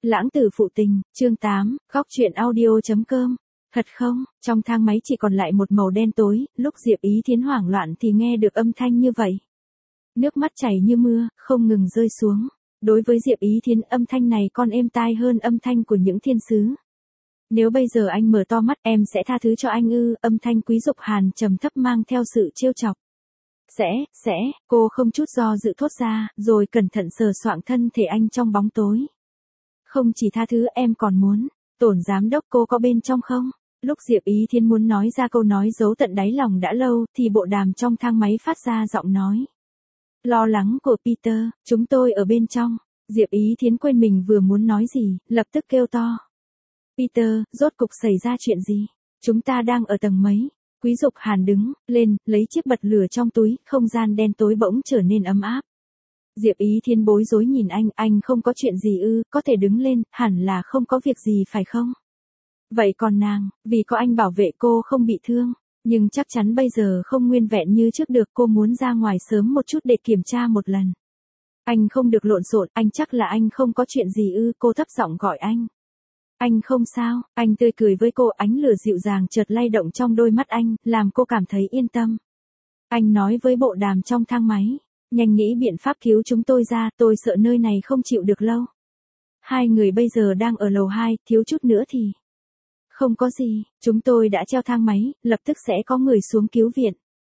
Lãng tử phụ tình, chương 8, góc truyện audio.com. Thật không, trong thang máy chỉ còn lại một màu đen tối, lúc Diệp Ý Thiến hoảng loạn thì nghe được âm thanh như vậy. Nước mắt chảy như mưa, không ngừng rơi xuống. Đối với Diệp Ý Thiến âm thanh này còn êm tai hơn âm thanh của những thiên sứ. Nếu bây giờ anh mở to mắt em sẽ tha thứ cho anh ư, âm thanh Quý Dục Hàn trầm thấp mang theo sự trêu chọc. Sẽ, cô không chút do dự thốt ra, rồi cẩn thận sờ soạng thân thể anh trong bóng tối. Không chỉ tha thứ em còn muốn, Tổn giám đốc cô có bên trong không? Lúc Diệp Ý Thiến muốn nói ra câu nói giấu tận đáy lòng đã lâu thì bộ đàm trong thang máy phát ra giọng nói. Lo lắng của Peter, chúng tôi ở bên trong. Diệp Ý Thiến quên mình vừa muốn nói gì, lập tức kêu to. Peter, rốt cục xảy ra chuyện gì? Chúng ta đang ở tầng mấy? Quý Dục Hàn đứng lên, lấy chiếc bật lửa trong túi, không gian đen tối bỗng trở nên ấm áp. Diệp Ý Thiến bối rối nhìn anh không có chuyện gì ư, có thể đứng lên, hẳn là không có việc gì phải không? Vậy còn nàng, vì có anh bảo vệ cô không bị thương, nhưng chắc chắn bây giờ không nguyên vẹn như trước được, cô muốn ra ngoài sớm một chút để kiểm tra một lần. Anh không được lộn xộn, anh chắc là anh không có chuyện gì ư, cô thấp giọng gọi anh. Anh không sao, anh tươi cười với cô, ánh lửa dịu dàng chợt lay động trong đôi mắt anh, làm cô cảm thấy yên tâm. Anh nói với bộ đàm trong thang máy, nhanh nghĩ biện pháp cứu chúng tôi ra, tôi sợ nơi này không chịu được lâu. Hai người bây giờ đang ở lầu 2, thiếu chút nữa thì... Không có gì, chúng tôi đã treo thang máy, lập tức sẽ có người xuống cứu viện.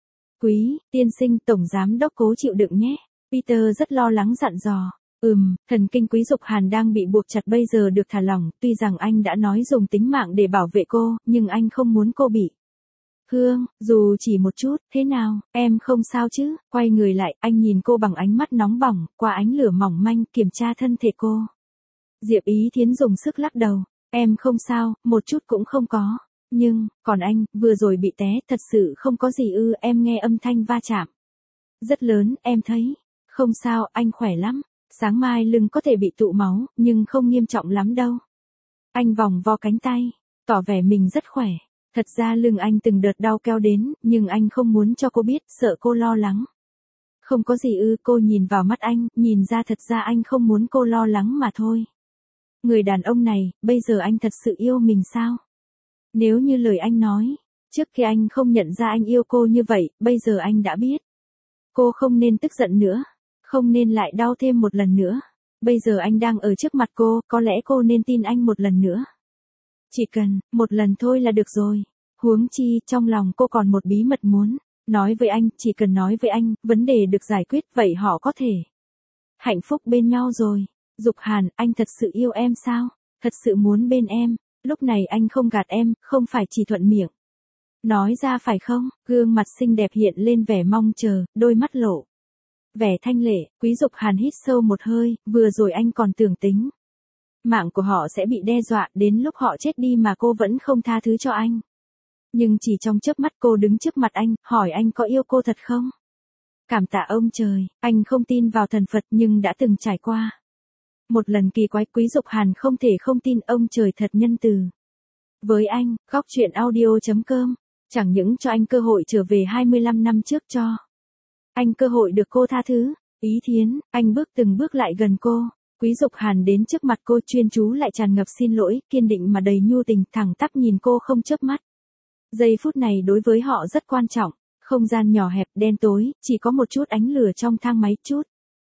Quý, tiên sinh, tổng giám đốc cố chịu đựng nhé. Peter rất lo lắng dặn dò. Thần kinh Quý Dục Hàn đang bị buộc chặt bây giờ được thả lỏng, tuy rằng anh đã nói dùng tính mạng để bảo vệ cô, nhưng anh không muốn cô bị. Hương, dù chỉ một chút, thế nào, em không sao chứ? Quay người lại, anh nhìn cô bằng ánh mắt nóng bỏng, qua ánh lửa mỏng manh, kiểm tra thân thể cô. Diệp Ý Thiến dùng sức lắc đầu. Em không sao, một chút cũng không có. Nhưng, còn anh, vừa rồi bị té, thật sự không có gì ư, em nghe âm thanh va chạm. Rất lớn, em thấy. Không sao, anh khỏe lắm. Sáng mai lưng có thể bị tụ máu, nhưng không nghiêm trọng lắm đâu. Anh vòng vo cánh tay, tỏ vẻ mình rất khỏe. Thật ra lưng anh từng đợt đau kéo đến, nhưng anh không muốn cho cô biết, sợ cô lo lắng. Không có gì ư, cô nhìn vào mắt anh, nhìn ra thật ra anh không muốn cô lo lắng mà thôi. Người đàn ông này, bây giờ anh thật sự yêu mình sao? Nếu như lời anh nói, trước khi anh không nhận ra anh yêu cô như vậy, bây giờ anh đã biết. Cô không nên tức giận nữa, không nên lại đau thêm một lần nữa. Bây giờ anh đang ở trước mặt cô, có lẽ cô nên tin anh một lần nữa. Chỉ cần, một lần thôi là được rồi. Huống chi, trong lòng cô còn một bí mật muốn nói với anh, chỉ cần nói với anh, vấn đề được giải quyết, vậy họ có thể hạnh phúc bên nhau rồi. Dục Hàn, anh thật sự yêu em sao? Thật sự muốn bên em. Lúc này anh không gạt em, không phải chỉ thuận miệng. Nói ra phải không? Gương mặt xinh đẹp hiện lên vẻ mong chờ, đôi mắt lộ vẻ thanh lệ. Quý Dục Hàn hít sâu một hơi, vừa rồi anh còn tưởng tính mạng của họ sẽ bị đe dọa, đến lúc họ chết đi mà cô vẫn không tha thứ cho anh. Nhưng chỉ trong chớp mắt cô đứng trước mặt anh, hỏi anh có yêu cô thật không? Cảm tạ ông trời, anh không tin vào thần Phật nhưng đã từng trải qua một lần kỳ quái. Quý Dục Hàn không thể không tin ông trời thật nhân từ với anh. Góc truyện audio.com, chẳng những cho anh cơ hội trở về 25 năm trước, cho anh cơ hội được cô tha thứ. Ý Thiến, anh bước từng bước lại gần cô. Quý Dục Hàn đến trước mặt cô, chuyên chú lại tràn ngập xin lỗi, kiên định mà đầy nhu tình, thẳng tắp nhìn cô không chớp mắt. Giây phút này đối với họ rất quan trọng. Không gian nhỏ hẹp, đen tối, chỉ có một chút ánh lửa trong thang máy, chút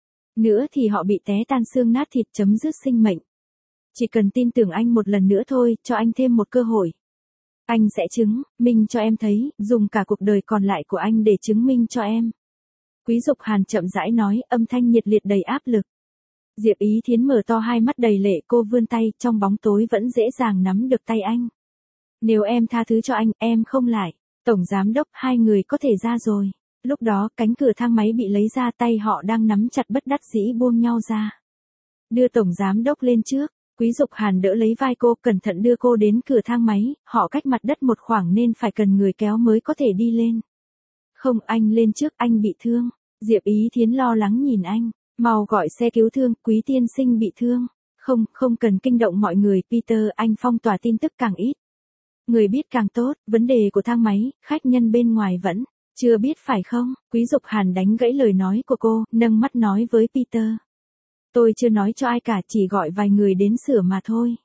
nữa thì họ bị té tan xương nát thịt, chấm dứt sinh mệnh. Chỉ cần tin tưởng anh một lần nữa thôi, cho anh thêm một cơ hội. Anh sẽ chứng minh cho em thấy, dùng cả cuộc đời còn lại của anh để chứng minh cho em. Quý Dục Hàn chậm rãi nói, âm thanh nhiệt liệt đầy áp lực. Diệp Ý Thiến mở to hai mắt đầy lệ, cô vươn tay, trong bóng tối vẫn dễ dàng nắm được tay anh. Nếu em tha thứ cho anh, em không lại. Tổng giám đốc, hai người có thể ra rồi. Lúc đó, cánh cửa thang máy bị lấy ra, tay họ đang nắm chặt bất đắc dĩ buông nhau ra. Đưa tổng giám đốc lên trước. Quý Dục Hàn đỡ lấy vai cô, cẩn thận đưa cô đến cửa thang máy, họ cách mặt đất một khoảng nên phải cần người kéo mới có thể đi lên. Không, anh lên trước, anh bị thương. Diệp Ý Thiến lo lắng nhìn anh. Mau gọi xe cứu thương, Quý tiên sinh bị thương. Không cần kinh động mọi người, Peter, anh phong tỏa tin tức càng ít người biết càng tốt. Vấn đề của thang máy, khách nhân bên ngoài vẫn chưa biết phải không? Quý Dục Hàn đánh gãy lời nói của cô, nâng mắt nói với Peter. Tôi chưa nói cho ai cả, chỉ gọi vài người đến sửa mà thôi.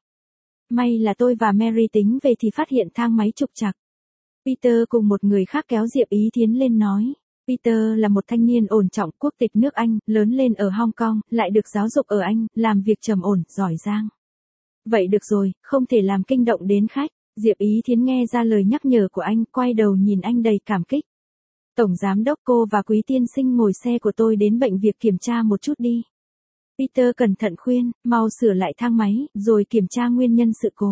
May là tôi và Mary tính về thì phát hiện thang máy trục trặc. Peter cùng một người khác kéo Diệp Ý Thiến lên nói. Peter là một thanh niên ổn trọng, quốc tịch nước Anh, lớn lên ở Hong Kong, lại được giáo dục ở Anh, làm việc trầm ổn, giỏi giang. Vậy được rồi, không thể làm kinh động đến khách. Diệp Ý Thiến nghe ra lời nhắc nhở của anh, quay đầu nhìn anh đầy cảm kích. Tổng giám đốc, cô và Quý tiên sinh ngồi xe của tôi đến bệnh viện kiểm tra một chút đi. Peter cẩn thận khuyên, mau sửa lại thang máy, rồi kiểm tra nguyên nhân sự cố.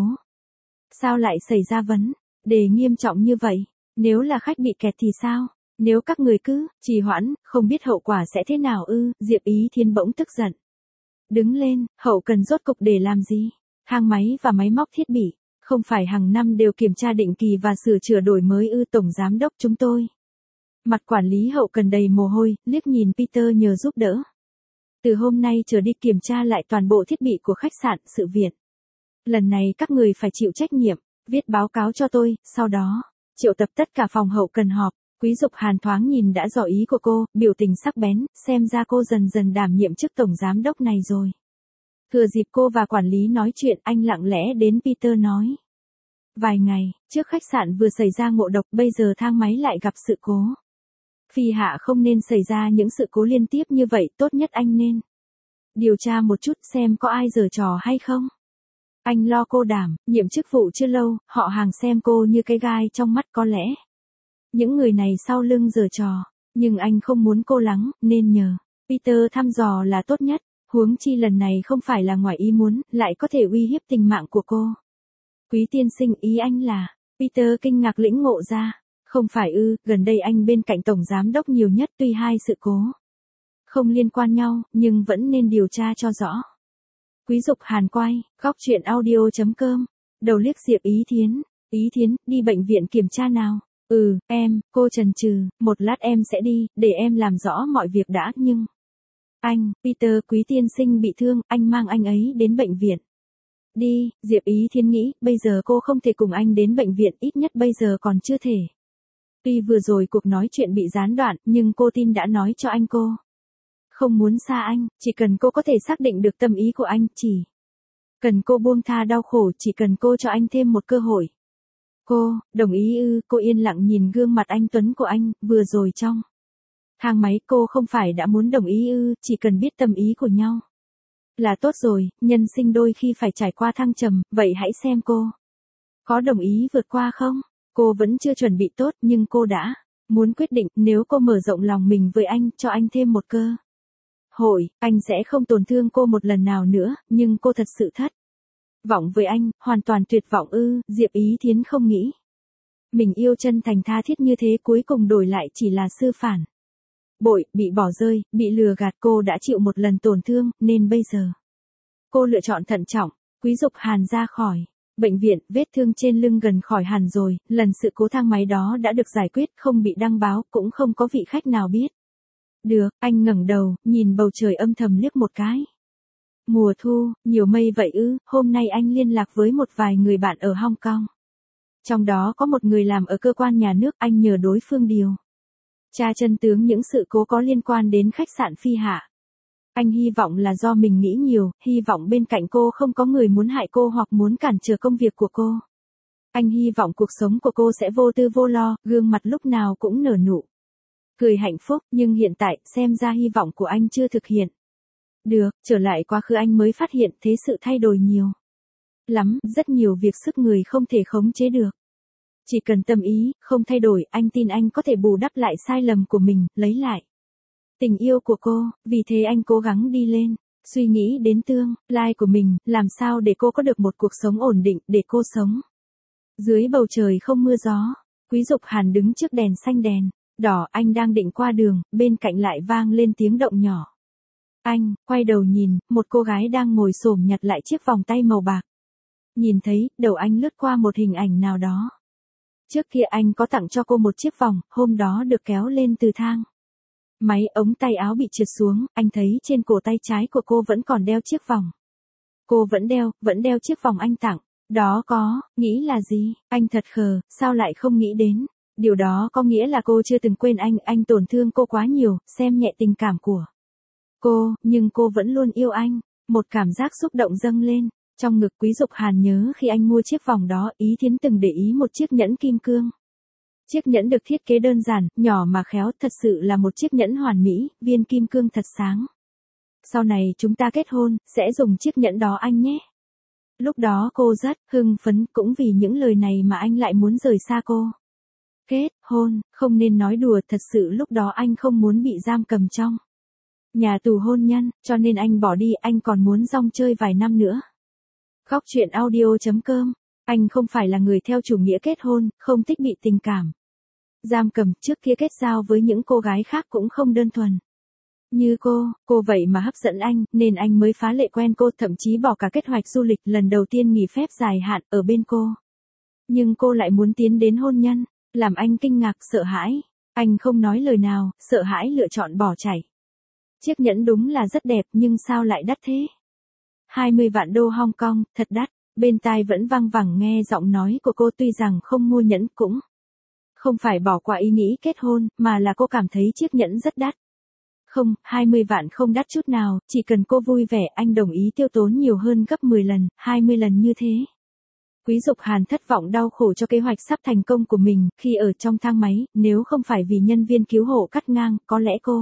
Sao lại xảy ra vấn đề nghiêm trọng như vậy? Nếu là khách bị kẹt thì sao? Nếu các người cứ trì hoãn, không biết hậu quả sẽ thế nào ư? Diệp Ý Thiến bỗng tức giận. Đứng lên, hậu cần rốt cục để làm gì? Thang máy và máy móc thiết bị, không phải hàng năm đều kiểm tra định kỳ và sửa chữa đổi mới ư? Tổng giám đốc chúng tôi. Mặt quản lý hậu cần đầy mồ hôi, liếc nhìn Peter nhờ giúp đỡ. Từ hôm nay trở đi kiểm tra lại toàn bộ thiết bị của khách sạn, sự viện. Lần này các người phải chịu trách nhiệm, viết báo cáo cho tôi, sau đó, triệu tập tất cả phòng hậu cần họp. Quý Dục Hàn thoáng nhìn đã rõ ý của cô, biểu tình sắc bén, xem ra cô dần dần đảm nhiệm chức tổng giám đốc này rồi. Thừa dịp cô và quản lý nói chuyện, anh lặng lẽ đến Peter nói. Vài ngày trước khách sạn vừa xảy ra ngộ độc, bây giờ thang máy lại gặp sự cố. Phi hạ không nên xảy ra những sự cố liên tiếp như vậy, tốt nhất anh nên điều tra một chút xem có ai giở trò hay không. Anh lo cô đảm nhiệm chức vụ chưa lâu, họ hàng xem cô như cái gai trong mắt có lẽ. Những người này sau lưng giở trò, nhưng anh không muốn cô lắng, nên nhờ Peter thăm dò là tốt nhất, huống chi lần này không phải là ngoài ý muốn, lại có thể uy hiếp tình mạng của cô. Quý tiên sinh, ý anh là, Peter kinh ngạc lĩnh ngộ ra. Không phải ư, gần đây anh bên cạnh tổng giám đốc nhiều nhất, tuy hai sự cố không liên quan nhau, nhưng vẫn nên điều tra cho rõ. Quý Dục Hàn quay, góc truyện audio.com, đầu liếc Diệp Ý Thiến. Ý Thiến, đi bệnh viện kiểm tra nào. Em, cô chần chừ, một lát em sẽ đi, để em làm rõ mọi việc đã, nhưng... Anh, Peter, Quý tiên sinh bị thương, anh mang anh ấy đến bệnh viện. Đi, Diệp Ý Thiến nghĩ, bây giờ cô không thể cùng anh đến bệnh viện, ít nhất bây giờ còn chưa thể. Tuy vừa rồi cuộc nói chuyện bị gián đoạn, nhưng cô tin đã nói cho anh cô không muốn xa anh, chỉ cần cô có thể xác định được tâm ý của anh, chỉ cần cô buông tha đau khổ, chỉ cần cô cho anh thêm một cơ hội. Cô, đồng ý ư? Cô yên lặng nhìn gương mặt anh tuấn của anh, vừa rồi trong thang máy, cô không phải đã muốn đồng ý ư? Chỉ cần biết tâm ý của nhau là tốt rồi, nhân sinh đôi khi phải trải qua thăng trầm, vậy hãy xem cô có đồng ý vượt qua không? Cô vẫn chưa chuẩn bị tốt, nhưng cô đã muốn quyết định, nếu cô mở rộng lòng mình với anh, cho anh thêm một cơ hội, anh sẽ không tổn thương cô một lần nào nữa, nhưng cô thật sự thất vọng với anh, hoàn toàn tuyệt vọng ư? Diệp Ý Thiến không nghĩ mình yêu chân thành tha thiết như thế, cuối cùng đổi lại chỉ là sư phản bội, bị bỏ rơi, bị lừa gạt. Cô đã chịu một lần tổn thương, nên bây giờ cô lựa chọn thận trọng. Quý Dục Hàn ra khỏi bệnh viện, vết thương trên lưng gần khỏi hẳn rồi, lần sự cố thang máy đó đã được giải quyết, không bị đăng báo, cũng không có vị khách nào biết được. Anh ngẩng đầu, nhìn bầu trời âm thầm liếc một cái. Mùa thu, nhiều mây vậy ư? Hôm nay anh liên lạc với một vài người bạn ở Hong Kong. Trong đó có một người làm ở cơ quan nhà nước, anh nhờ đối phương điều tra chân tướng những sự cố có liên quan đến khách sạn Phi Hạ. Anh hy vọng là do mình nghĩ nhiều, hy vọng bên cạnh cô không có người muốn hại cô hoặc muốn cản trở công việc của cô. Anh hy vọng cuộc sống của cô sẽ vô tư vô lo, gương mặt lúc nào cũng nở nụ cười hạnh phúc, nhưng hiện tại, xem ra hy vọng của anh chưa thực hiện được. Trở lại quá khứ, anh mới phát hiện thế sự thay đổi nhiều lắm, rất nhiều việc sức người không thể khống chế được. Chỉ cần tâm ý không thay đổi, anh tin anh có thể bù đắp lại sai lầm của mình, lấy lại tình yêu của cô. Vì thế anh cố gắng đi lên, suy nghĩ đến tương lai của mình, làm sao để cô có được một cuộc sống ổn định, để cô sống dưới bầu trời không mưa gió. Quý Dục Hàn đứng trước đèn xanh đèn đỏ, anh đang định qua đường, bên cạnh lại vang lên tiếng động nhỏ. Anh quay đầu nhìn, một cô gái đang ngồi xổm nhặt lại chiếc vòng tay màu bạc. Nhìn thấy, đầu anh lướt qua một hình ảnh nào đó. Trước kia anh có tặng cho cô một chiếc vòng, hôm đó được kéo lên từ thang máy, ống tay áo bị trượt xuống, anh thấy trên cổ tay trái của cô vẫn còn đeo chiếc vòng. Cô vẫn đeo chiếc vòng anh tặng. Đó có nghĩ là gì? Anh thật khờ, sao lại không nghĩ đến? Điều đó có nghĩa là cô chưa từng quên anh tổn thương cô quá nhiều, xem nhẹ tình cảm của nhưng cô vẫn luôn yêu anh. Một cảm giác xúc động dâng lên. Trong ngực Quý Dục Hàn nhớ khi anh mua chiếc vòng đó, Ý Thiến từng để ý một chiếc nhẫn kim cương. Chiếc nhẫn được thiết kế đơn giản, nhỏ mà khéo, thật sự là một chiếc nhẫn hoàn mỹ, viên kim cương thật sáng. Sau này chúng ta kết hôn, sẽ dùng chiếc nhẫn đó anh nhé. Lúc đó cô rất hưng phấn, cũng vì những lời này mà anh lại muốn rời xa cô. Kết hôn, không nên nói đùa, thật sự lúc đó anh không muốn bị giam cầm trong nhà tù hôn nhân, cho nên anh bỏ đi, anh còn muốn rong chơi vài năm nữa. Góc truyện audio.com. Anh không phải là người theo chủ nghĩa kết hôn, không thích bị tình cảm giam cầm, trước kia kết giao với những cô gái khác cũng không đơn thuần như cô vậy mà hấp dẫn anh, nên anh mới phá lệ quen cô, thậm chí bỏ cả kế hoạch du lịch lần đầu tiên nghỉ phép dài hạn ở bên cô. Nhưng cô lại muốn tiến đến hôn nhân, làm anh kinh ngạc, sợ hãi. Anh không nói lời nào, sợ hãi lựa chọn bỏ chạy. Chiếc nhẫn đúng là rất đẹp, nhưng sao lại đắt thế? 20 vạn đô Hong Kong, thật đắt. Bên tai vẫn vang vẳng nghe giọng nói của cô, tuy rằng không mua nhẫn cũng không phải bỏ qua ý nghĩ kết hôn, mà là cô cảm thấy chiếc nhẫn rất đắt. Không, 20 vạn không đắt chút nào, chỉ cần cô vui vẻ anh đồng ý tiêu tốn nhiều hơn gấp 10 lần, 20 lần như thế. Quý Dục Hàn thất vọng đau khổ cho kế hoạch sắp thành công của mình, khi ở trong thang máy, nếu không phải vì nhân viên cứu hộ cắt ngang, có lẽ cô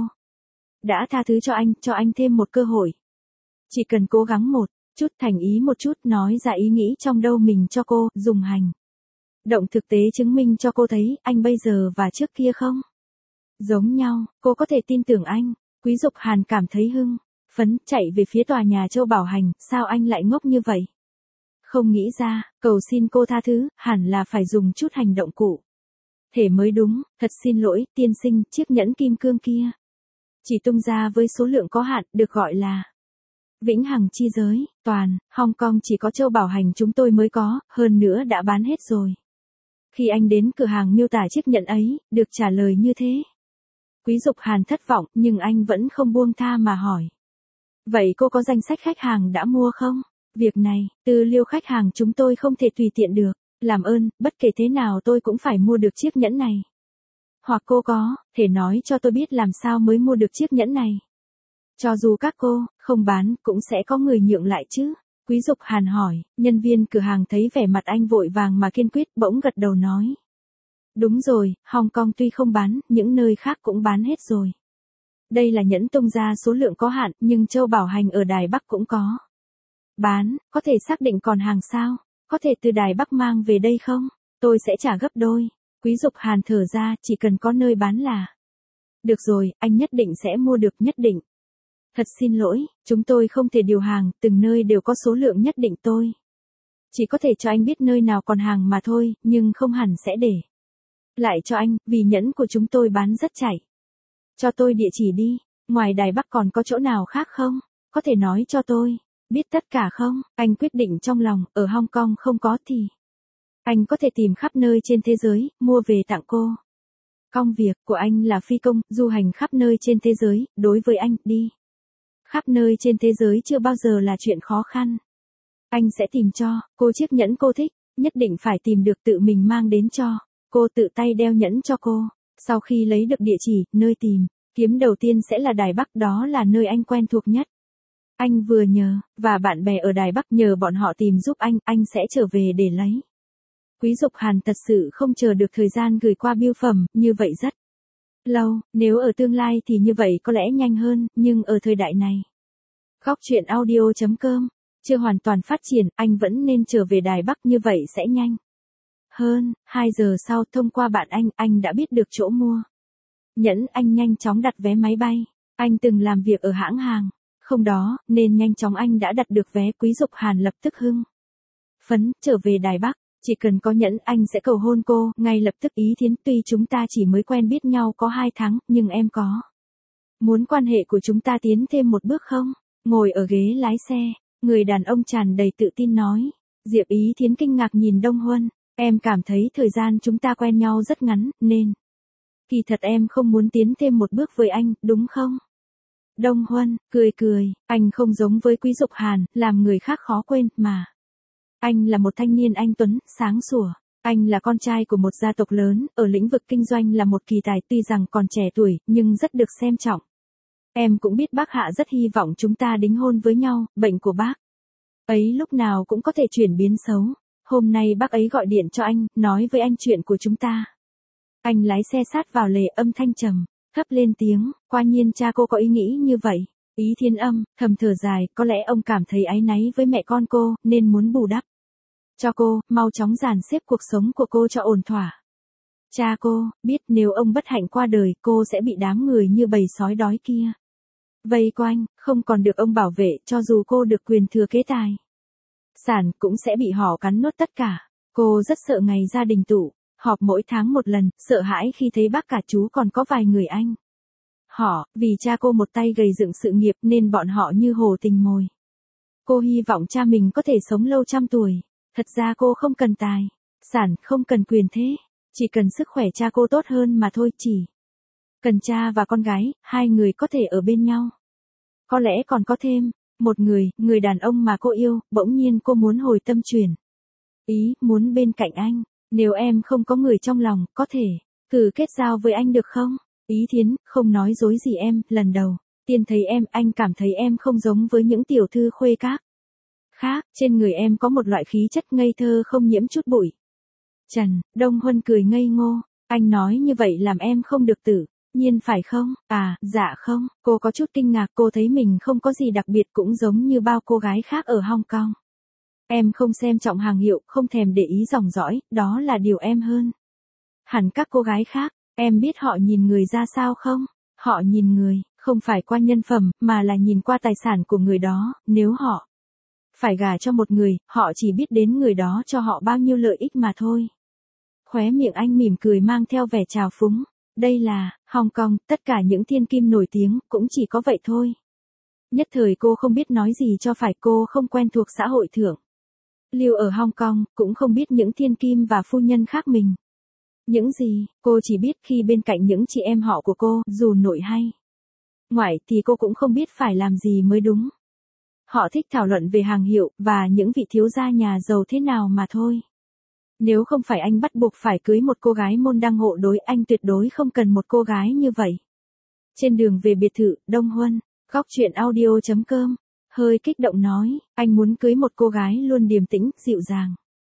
đã tha thứ cho anh thêm một cơ hội. Chỉ cần cố gắng một chút, thành ý một chút, nói ra ý nghĩ trong đầu mình cho cô, dùng hành động thực tế chứng minh cho cô thấy, anh bây giờ và trước kia không giống nhau, cô có thể tin tưởng anh. Quý Dục Hàn cảm thấy hưng phấn, chạy về phía tòa nhà Châu Bảo Hành, sao anh lại ngốc như vậy? Không nghĩ ra, cầu xin cô tha thứ, hẳn là phải dùng chút hành động cụ thể mới đúng. Thật xin lỗi, tiên sinh, chiếc nhẫn kim cương kia chỉ tung ra với số lượng có hạn, được gọi là vĩnh hằng chi giới, toàn Hong Kong chỉ có Châu Bảo Hành chúng tôi mới có, hơn nữa đã bán hết rồi. Khi anh đến cửa hàng miêu tả chiếc nhẫn ấy, được trả lời như thế. Quý Dục Hàn thất vọng, nhưng anh vẫn không buông tha mà hỏi. Vậy cô có danh sách khách hàng đã mua không? Việc này, tư liệu khách hàng chúng tôi không thể tùy tiện được. Làm ơn, bất kể thế nào tôi cũng phải mua được chiếc nhẫn này. Hoặc cô có thể nói cho tôi biết làm sao mới mua được chiếc nhẫn này. Cho dù các cô không bán, cũng sẽ có người nhượng lại chứ? Quý Dục Hàn hỏi, nhân viên cửa hàng thấy vẻ mặt anh vội vàng mà kiên quyết, bỗng gật đầu nói. Đúng rồi, Hong Kong tuy không bán, những nơi khác cũng bán hết rồi. Đây là nhẫn tung ra số lượng có hạn, nhưng Châu Bảo Hành ở Đài Bắc cũng có bán, có thể xác định còn hàng sao? Có thể từ Đài Bắc mang về đây không? Tôi sẽ trả gấp đôi. Quý Dục Hàn thở ra, chỉ cần có nơi bán là được rồi, anh nhất định sẽ mua được, nhất định. Thật xin lỗi, chúng tôi không thể điều hàng, từng nơi đều có số lượng nhất định, tôi chỉ có thể cho anh biết nơi nào còn hàng mà thôi, nhưng không hẳn sẽ để lại cho anh, vì nhẫn của chúng tôi bán rất chạy. Cho tôi địa chỉ đi, ngoài Đài Bắc còn có chỗ nào khác không? Có thể nói cho tôi biết tất cả không? Anh quyết định trong lòng, ở Hong Kong không có thì anh có thể tìm khắp nơi trên thế giới, mua về tặng cô. Công việc của anh là phi công, du hành khắp nơi trên thế giới, đối với anh, đi khắp nơi trên thế giới chưa bao giờ là chuyện khó khăn. Anh sẽ tìm cho cô chiếc nhẫn cô thích, nhất định phải tìm được, tự mình mang đến cho cô, tự tay đeo nhẫn cho cô. Sau khi lấy được địa chỉ, nơi tìm kiếm đầu tiên sẽ là Đài Bắc, đó là nơi anh quen thuộc nhất. Anh vừa nhờ và bạn bè ở Đài Bắc, nhờ bọn họ tìm giúp anh sẽ trở về để lấy. Quý Dục Hàn thật sự không chờ được thời gian gửi qua bưu phẩm, như vậy rất lâu, nếu ở tương lai thì như vậy có lẽ nhanh hơn, nhưng ở thời đại này. Góc truyện audio.com, chưa hoàn toàn phát triển, anh vẫn nên trở về Đài Bắc, như vậy sẽ nhanh hơn. 2 giờ sau, thông qua bạn anh đã biết được chỗ mua nhẫn, anh nhanh chóng đặt vé máy bay. Anh từng làm việc ở hãng hàng không đó, nên nhanh chóng anh đã đặt được vé. Quý Dục Hàn lập tức hưng phấn, trở về Đài Bắc. Chỉ cần có nhẫn, anh sẽ cầu hôn cô, ngay lập tức. Ý Thiến, tuy chúng ta chỉ mới quen biết nhau có 2 tháng, nhưng em có muốn quan hệ của chúng ta tiến thêm một bước không? Ngồi ở ghế lái xe, người đàn ông tràn đầy tự tin nói. Diệp Ý Thiến kinh ngạc nhìn Đông Huân, em cảm thấy thời gian chúng ta quen nhau rất ngắn, nên kỳ thật em không muốn tiến thêm một bước với anh, đúng không? Đông Huân cười, anh không giống với Quý Dục Hàn, làm người khác khó quên, mà anh là một thanh niên anh tuấn, sáng sủa. Anh là con trai của một gia tộc lớn, ở lĩnh vực kinh doanh là một kỳ tài, tuy rằng còn trẻ tuổi, nhưng rất được xem trọng. Em cũng biết bác Hạ rất hy vọng chúng ta đính hôn với nhau, bệnh của bác ấy lúc nào cũng có thể chuyển biến xấu. Hôm nay bác ấy gọi điện cho anh, nói với anh chuyện của chúng ta. Anh lái xe sát vào lề, âm thanh trầm thấp lên tiếng, quả nhiên cha cô có ý nghĩ như vậy. Ý Thiên Âm thầm thở dài, có lẽ ông cảm thấy áy náy với mẹ con cô, nên muốn bù đắp cho cô, mau chóng dàn xếp cuộc sống của cô cho ổn thỏa. Cha cô biết nếu ông bất hạnh qua đời, cô sẽ bị đám người như bầy sói đói kia vây quanh, không còn được ông bảo vệ, cho dù cô được quyền thừa kế tài sản cũng sẽ bị họ cắn nuốt tất cả. Cô rất sợ ngày gia đình tụ họp mỗi tháng một lần, sợ hãi khi thấy bác cả chú còn có vài người anh họ, vì cha cô một tay gầy dựng sự nghiệp nên bọn họ như hổ tình mồi. Cô hy vọng cha mình có thể sống lâu trăm tuổi. Thật ra cô không cần tài sản, không cần quyền thế, chỉ cần sức khỏe cha cô tốt hơn mà thôi, chỉ cần cha và con gái, hai người có thể ở bên nhau. Có lẽ còn có thêm một người, người đàn ông mà cô yêu. Bỗng nhiên cô muốn hồi tâm chuyển ý, muốn bên cạnh anh. Nếu em không có người trong lòng, có thể thử kết giao với anh được không? Ý Thiến, không nói dối gì em, lần đầu tiên thấy em, anh cảm thấy em không giống với những tiểu thư khuê các khác, trên người em có một loại khí chất ngây thơ không nhiễm chút bụi trần. Đông Huân cười ngây ngô, anh nói như vậy làm em không được tự nhiên phải không? À, dạ không. Cô có chút kinh ngạc, cô thấy mình không có gì đặc biệt, cũng giống như bao cô gái khác ở Hong Kong. Em không xem trọng hàng hiệu, không thèm để ý dòng dõi, đó là điều em hơn hẳn các cô gái khác. Em biết họ nhìn người ra sao không? Họ nhìn người, không phải qua nhân phẩm, mà là nhìn qua tài sản của người đó. Nếu họ phải gả cho một người, họ chỉ biết đến người đó cho họ bao nhiêu lợi ích mà thôi. Khóe miệng anh mỉm cười mang theo vẻ trào phúng. Đây là Hong Kong, tất cả những thiên kim nổi tiếng cũng chỉ có vậy thôi. Nhất thời cô không biết nói gì cho phải, cô không quen thuộc xã hội thượng lưu ở Hong Kong, cũng không biết những thiên kim và phu nhân khác mình những gì. Cô chỉ biết khi bên cạnh những chị em họ của cô, dù nội hay ngoại thì cô cũng không biết phải làm gì mới đúng. Họ thích thảo luận về hàng hiệu và những vị thiếu gia nhà giàu thế nào mà thôi. Nếu không phải anh bắt buộc phải cưới một cô gái môn đăng hộ đối, anh tuyệt đối không cần một cô gái như vậy. Trên đường về biệt thự, Đông Huân, góc truyện audio.com, hơi kích động nói, anh muốn cưới một cô gái luôn điềm tĩnh, dịu dàng.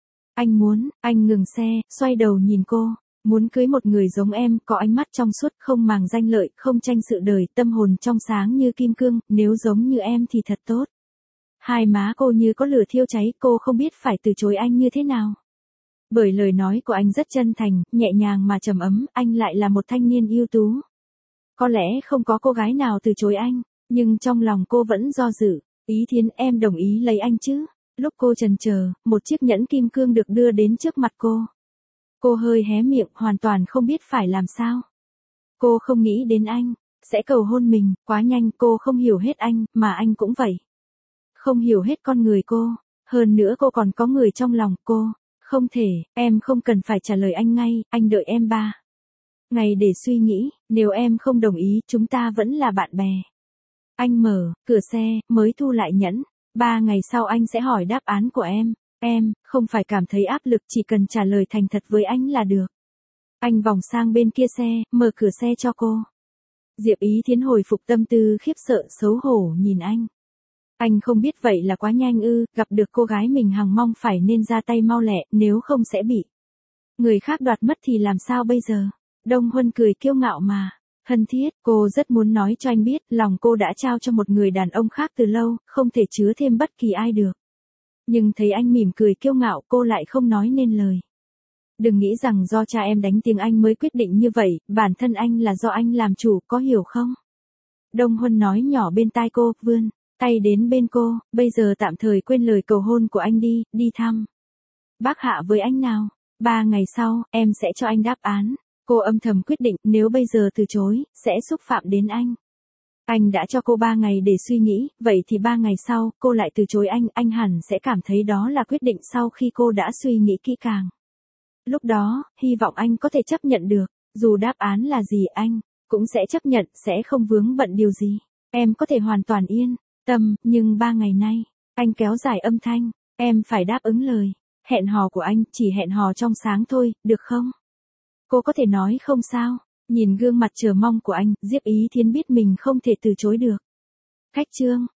Anh ngừng xe, xoay đầu nhìn cô, muốn cưới một người giống em, có ánh mắt trong suốt, không màng danh lợi, không tranh sự đời, tâm hồn trong sáng như kim cương, nếu giống như em thì thật tốt. Hai má cô như có lửa thiêu cháy, cô không biết phải từ chối anh như thế nào. Bởi lời nói của anh rất chân thành, nhẹ nhàng mà trầm ấm, anh lại là một thanh niên ưu tú. Có lẽ không có cô gái nào từ chối anh, nhưng trong lòng cô vẫn do dự. Ý Thiến, em đồng ý lấy anh chứ? Lúc cô chần chờ, một chiếc nhẫn kim cương được đưa đến trước mặt cô. Cô hơi hé miệng, hoàn toàn không biết phải làm sao. Cô không nghĩ đến anh sẽ cầu hôn mình, quá nhanh, cô không hiểu hết anh, mà anh cũng vậy. Không hiểu hết con người cô, hơn nữa cô còn có người trong lòng cô. Không thể, em không cần phải trả lời anh ngay, anh đợi em 3 ngày để suy nghĩ, nếu em không đồng ý, chúng ta vẫn là bạn bè. Anh mở cửa xe, mới thu lại nhẫn. 3 ngày sau anh sẽ hỏi đáp án của em. Em không phải cảm thấy áp lực, chỉ cần trả lời thành thật với anh là được. Anh vòng sang bên kia xe, mở cửa xe cho cô. Diệp Ý Thiến hồi phục tâm tư, khiếp sợ, xấu hổ nhìn anh. Anh không biết vậy là quá nhanh ư? Gặp được cô gái mình hằng mong phải nên ra tay mau lẹ, nếu không sẽ bị người khác đoạt mất thì làm sao bây giờ? Đông Huân cười kiêu ngạo mà thân thiết, cô rất muốn nói cho anh biết, lòng cô đã trao cho một người đàn ông khác từ lâu, không thể chứa thêm bất kỳ ai được. Nhưng thấy anh mỉm cười kiêu ngạo, cô lại không nói nên lời. Đừng nghĩ rằng do cha em đánh tiếng anh mới quyết định như vậy, bản thân anh là do anh làm chủ, có hiểu không? Đông Huân nói nhỏ bên tai cô, vươn tay đến bên cô, bây giờ tạm thời quên lời cầu hôn của anh đi, đi thăm bác Hạ với anh nào. 3 ngày sau, em sẽ cho anh đáp án. Cô âm thầm quyết định, nếu bây giờ từ chối, sẽ xúc phạm đến anh. Anh đã cho cô 3 ngày để suy nghĩ, vậy thì 3 ngày sau, cô lại từ chối anh hẳn sẽ cảm thấy đó là quyết định sau khi cô đã suy nghĩ kỹ càng. Lúc đó, hy vọng anh có thể chấp nhận được, dù đáp án là gì anh cũng sẽ chấp nhận, sẽ không vướng bận điều gì. Em có thể hoàn toàn yên tâm, nhưng 3 ngày nay, anh kéo dài âm thanh, em phải đáp ứng lời hẹn hò của anh, chỉ hẹn hò trong sáng thôi, được không? Cô có thể nói không sao, Nhìn gương mặt chờ mong của anh, Diệp Ý Thiến biết mình không thể từ chối được. Khách Trương,